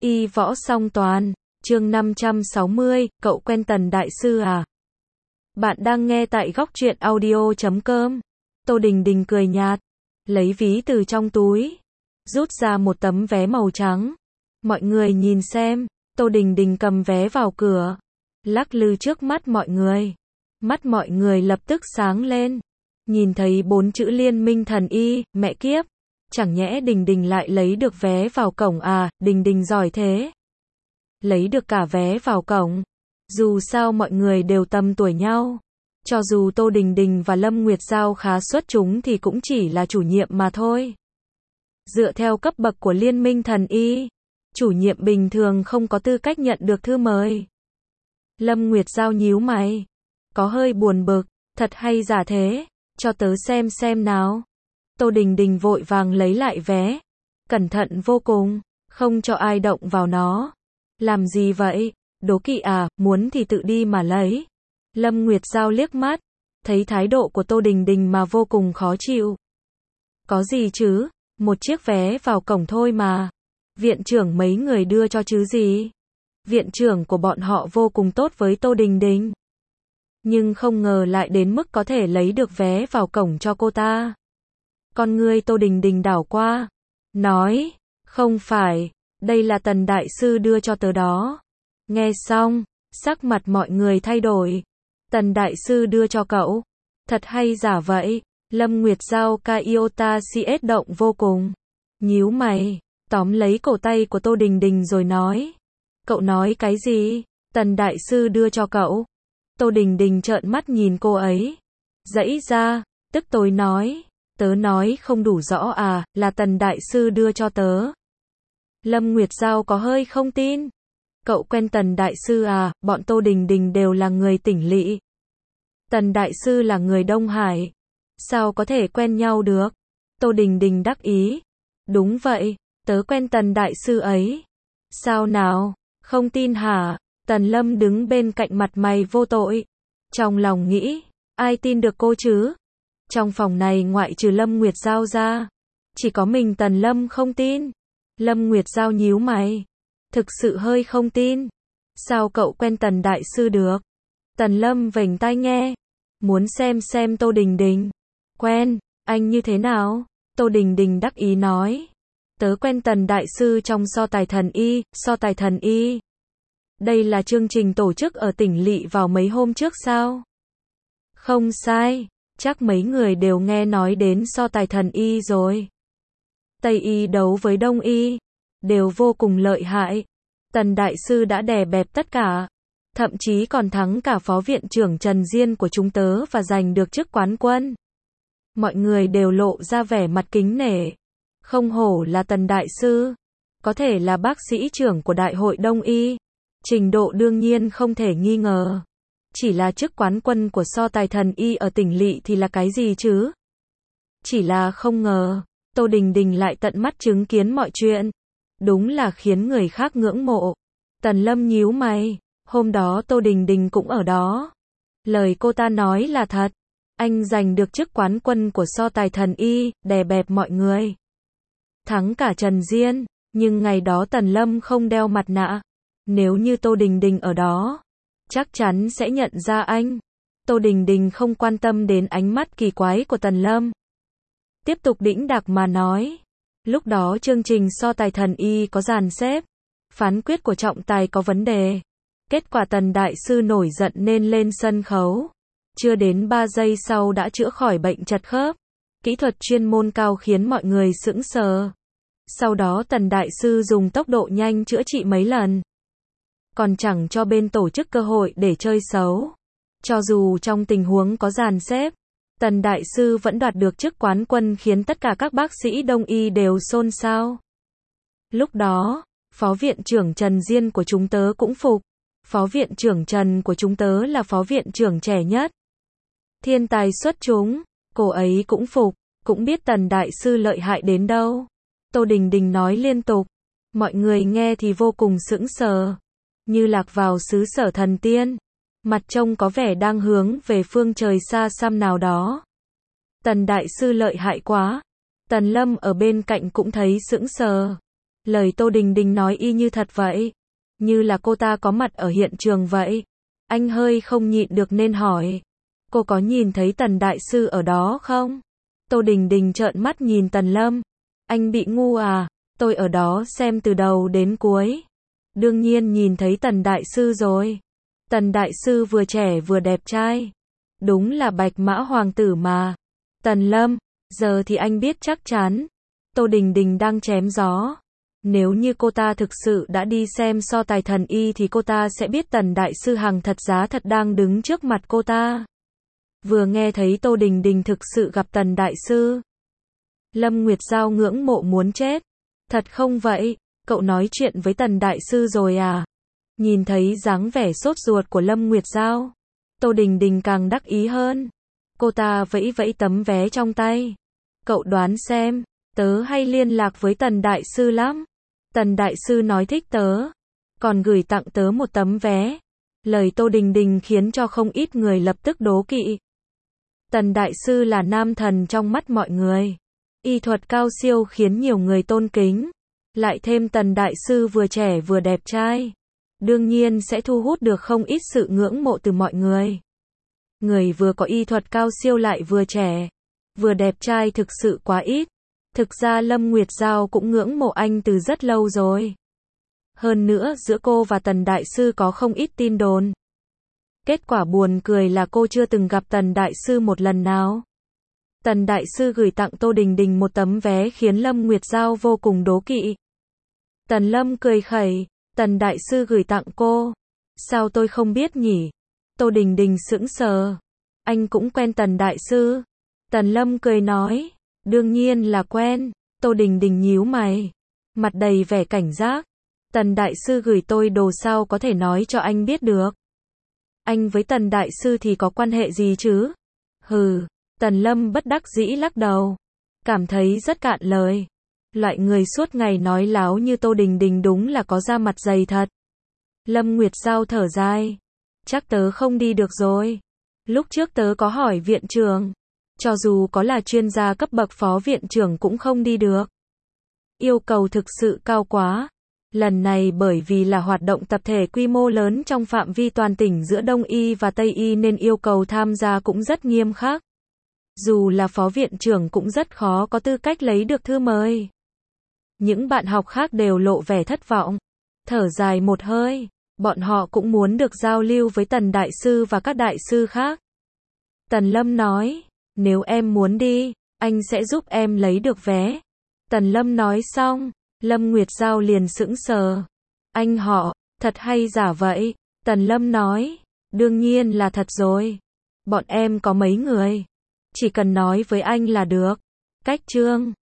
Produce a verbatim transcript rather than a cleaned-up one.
Y võ song toàn, chương năm trăm sáu mươi, cậu quen Tần Đại Sư à? Bạn đang nghe tại góc truyện audio chấm com. Tô Đình Đình cười nhạt, lấy ví từ trong túi, rút ra một tấm vé màu trắng. Mọi người nhìn xem, Tô Đình Đình cầm vé vào cửa, lắc lư trước mắt mọi người. Mắt mọi người lập tức sáng lên, nhìn thấy bốn chữ Liên Minh Thần Y, mẹ kiếp. Chẳng nhẽ Đình Đình lại lấy được vé vào cổng à, Đình Đình giỏi thế. Lấy được cả vé vào cổng. Dù sao mọi người đều tầm tuổi nhau. Cho dù Tô Đình Đình và Lâm Nguyệt Giao khá xuất chúng thì cũng chỉ là chủ nhiệm mà thôi. Dựa theo cấp bậc của Liên Minh Thần Y, chủ nhiệm bình thường không có tư cách nhận được thư mời. Lâm Nguyệt Giao nhíu mày, có hơi buồn bực, thật hay giả thế, cho tớ xem xem nào. Tô Đình Đình vội vàng lấy lại vé, cẩn thận vô cùng, không cho ai động vào nó. Làm gì vậy? Đố kỵ à, muốn thì tự đi mà lấy. Lâm Nguyệt Giao liếc mắt, thấy thái độ của Tô Đình Đình mà vô cùng khó chịu. Có gì chứ, một chiếc vé vào cổng thôi mà. Viện trưởng mấy người đưa cho chứ gì. Viện trưởng của bọn họ vô cùng tốt với Tô Đình Đình. Nhưng không ngờ lại đến mức có thể lấy được vé vào cổng cho cô ta. Con ngươi Tô Đình Đình đảo qua, nói, không phải, đây là Tần Đại Sư đưa cho tớ đó. Nghe xong, sắc mặt mọi người thay đổi. Tần Đại Sư đưa cho cậu, thật hay giả vậy? Lâm Nguyệt Giao Kaiota cs động vô cùng, nhíu mày, tóm lấy cổ tay của Tô Đình Đình rồi nói, cậu nói cái gì? Tần Đại Sư đưa cho cậu. Tô Đình Đình trợn mắt nhìn cô ấy, giãy ra, tức tối nói, tớ nói không đủ rõ à, là Tần Đại Sư đưa cho tớ. Lâm Nguyệt Giao có hơi không tin. Cậu quen Tần Đại Sư à? Bọn Tô Đình Đình đều là người tỉnh lỵ. Tần Đại Sư là người Đông Hải. Sao có thể quen nhau được? Tô Đình Đình đắc ý. Đúng vậy, tớ quen Tần Đại Sư ấy. Sao nào? Không tin hả? Tần Lâm đứng bên cạnh mặt mày vô tội. Trong lòng nghĩ, ai tin được cô chứ? Trong phòng này ngoại trừ Lâm Nguyệt Giao ra, chỉ có mình Tần Lâm không tin. Lâm Nguyệt Giao nhíu mày, thực sự hơi không tin. Sao cậu quen Tần Đại Sư được? Tần Lâm vểnh tai nghe, muốn xem xem Tô Đình Đình. Quen, anh như thế nào? Tô Đình Đình đắc ý nói, tớ quen Tần Đại Sư trong so tài thần y, so tài thần y. Đây là chương trình tổ chức ở tỉnh lỵ vào mấy hôm trước sao? Không sai, chắc mấy người đều nghe nói đến so tài thần y rồi. Tây y đấu với Đông y, đều vô cùng lợi hại. Tần Đại Sư đã đè bẹp tất cả, thậm chí còn thắng cả phó viện trưởng Trần Diên của chúng tớ và giành được chức quán quân. Mọi người đều lộ ra vẻ mặt kính nể. Không hổ là Tần Đại Sư, có thể là bác sĩ trưởng của Đại hội Đông y. Trình độ đương nhiên không thể nghi ngờ. Chỉ là chức quán quân của so tài thần y ở tỉnh lỵ thì là cái gì chứ? Chỉ là không ngờ, Tô Đình Đình lại tận mắt chứng kiến mọi chuyện. Đúng là khiến người khác ngưỡng mộ. Tần Lâm nhíu mày, hôm đó Tô Đình Đình cũng ở đó. Lời cô ta nói là thật. Anh giành được chức quán quân của so tài thần y, đè bẹp mọi người. Thắng cả Trần Diên, nhưng ngày đó Tần Lâm không đeo mặt nạ. Nếu như Tô Đình Đình ở đó, chắc chắn sẽ nhận ra anh. Tô Đình Đình không quan tâm đến ánh mắt kỳ quái của Tần Lâm. Tiếp tục đĩnh đạc mà nói. Lúc đó chương trình so tài thần y có dàn xếp. Phán quyết của trọng tài có vấn đề. Kết quả Tần Đại Sư nổi giận nên lên sân khấu. Chưa đến ba giây sau đã chữa khỏi bệnh chật khớp. Kỹ thuật chuyên môn cao khiến mọi người sững sờ. Sau đó Tần Đại Sư dùng tốc độ nhanh chữa trị mấy lần. Còn chẳng cho bên tổ chức cơ hội để chơi xấu. Cho dù trong tình huống có dàn xếp, Tần Đại Sư vẫn đoạt được chức quán quân khiến tất cả các bác sĩ Đông y đều xôn xao. Lúc đó, phó viện trưởng Trần Diên của chúng tớ cũng phục. Phó viện trưởng Trần của chúng tớ là phó viện trưởng trẻ nhất. Thiên tài xuất chúng, cô ấy cũng phục, cũng biết Tần Đại Sư lợi hại đến đâu. Tô Đình Đình nói liên tục, mọi người nghe thì vô cùng sững sờ. Như lạc vào xứ sở thần tiên. Mặt trông có vẻ đang hướng về phương trời xa xăm nào đó. Tần Đại Sư lợi hại quá. Tần Lâm ở bên cạnh cũng thấy sững sờ. Lời Tô Đình Đình nói y như thật vậy. Như là cô ta có mặt ở hiện trường vậy. Anh hơi không nhịn được nên hỏi. Cô có nhìn thấy Tần Đại Sư ở đó không? Tô Đình Đình trợn mắt nhìn Tần Lâm. Anh bị ngu à? Tôi ở đó xem từ đầu đến cuối. Đương nhiên nhìn thấy Tần Đại Sư rồi. Tần Đại Sư vừa trẻ vừa đẹp trai. Đúng là bạch mã hoàng tử mà. Tần Lâm, giờ thì anh biết chắc chắn. Tô Đình Đình đang chém gió. Nếu như cô ta thực sự đã đi xem so tài thần y thì cô ta sẽ biết Tần Đại Sư hàng thật giá thật đang đứng trước mặt cô ta. Vừa nghe thấy Tô Đình Đình thực sự gặp Tần Đại Sư. Lâm Nguyệt Giao ngưỡng mộ muốn chết. Thật không vậy? Cậu nói chuyện với Tần Đại Sư rồi à? Nhìn thấy dáng vẻ sốt ruột của Lâm Nguyệt Giao. Tô Đình Đình càng đắc ý hơn. Cô ta vẫy vẫy tấm vé trong tay. Cậu đoán xem, tớ hay liên lạc với Tần Đại Sư lắm. Tần Đại Sư nói thích tớ. Còn gửi tặng tớ một tấm vé. Lời Tô Đình Đình khiến cho không ít người lập tức đố kỵ. Tần Đại Sư là nam thần trong mắt mọi người. Y thuật cao siêu khiến nhiều người tôn kính. Lại thêm Tần Đại Sư vừa trẻ vừa đẹp trai. Đương nhiên sẽ thu hút được không ít sự ngưỡng mộ từ mọi người. Người vừa có y thuật cao siêu lại vừa trẻ, vừa đẹp trai thực sự quá ít. Thực ra Lâm Nguyệt Giao cũng ngưỡng mộ anh từ rất lâu rồi. Hơn nữa giữa cô và Tần Đại Sư có không ít tin đồn. Kết quả buồn cười là cô chưa từng gặp Tần Đại Sư một lần nào. Tần Đại Sư gửi tặng Tô Đình Đình một tấm vé khiến Lâm Nguyệt Giao vô cùng đố kỵ. Tần Lâm cười khẩy, Tần Đại Sư gửi tặng cô. Sao tôi không biết nhỉ? Tô Đình Đình sững sờ. Anh cũng quen Tần Đại Sư? Tần Lâm cười nói, đương nhiên là quen. Tô Đình Đình nhíu mày, mặt đầy vẻ cảnh giác. Tần Đại Sư gửi tôi đồ sao có thể nói cho anh biết được? Anh với Tần Đại Sư thì có quan hệ gì chứ? Hừ, Tần Lâm bất đắc dĩ lắc đầu, cảm thấy rất cạn lời. Loại người suốt ngày nói láo như Tô Đình Đình đúng là có da mặt dày thật. Lâm Nguyệt Giao thở dài, chắc tớ không đi được rồi. Lúc trước tớ có hỏi viện trưởng, cho dù có là chuyên gia cấp bậc phó viện trưởng cũng không đi được. Yêu cầu thực sự cao quá. Lần này bởi vì là hoạt động tập thể quy mô lớn trong phạm vi toàn tỉnh giữa Đông Y và Tây Y nên yêu cầu tham gia cũng rất nghiêm khắc. Dù là phó viện trưởng cũng rất khó có tư cách lấy được thư mời. Những bạn học khác đều lộ vẻ thất vọng, thở dài một hơi, bọn họ cũng muốn được giao lưu với Tần Đại Sư và các đại sư khác. Tần Lâm nói, nếu em muốn đi, anh sẽ giúp em lấy được vé. Tần Lâm nói xong, Lâm Nguyệt Giao liền sững sờ. Anh họ, thật hay giả vậy? Tần Lâm nói, đương nhiên là thật rồi. Bọn em có mấy người, chỉ cần nói với anh là được. Cách chương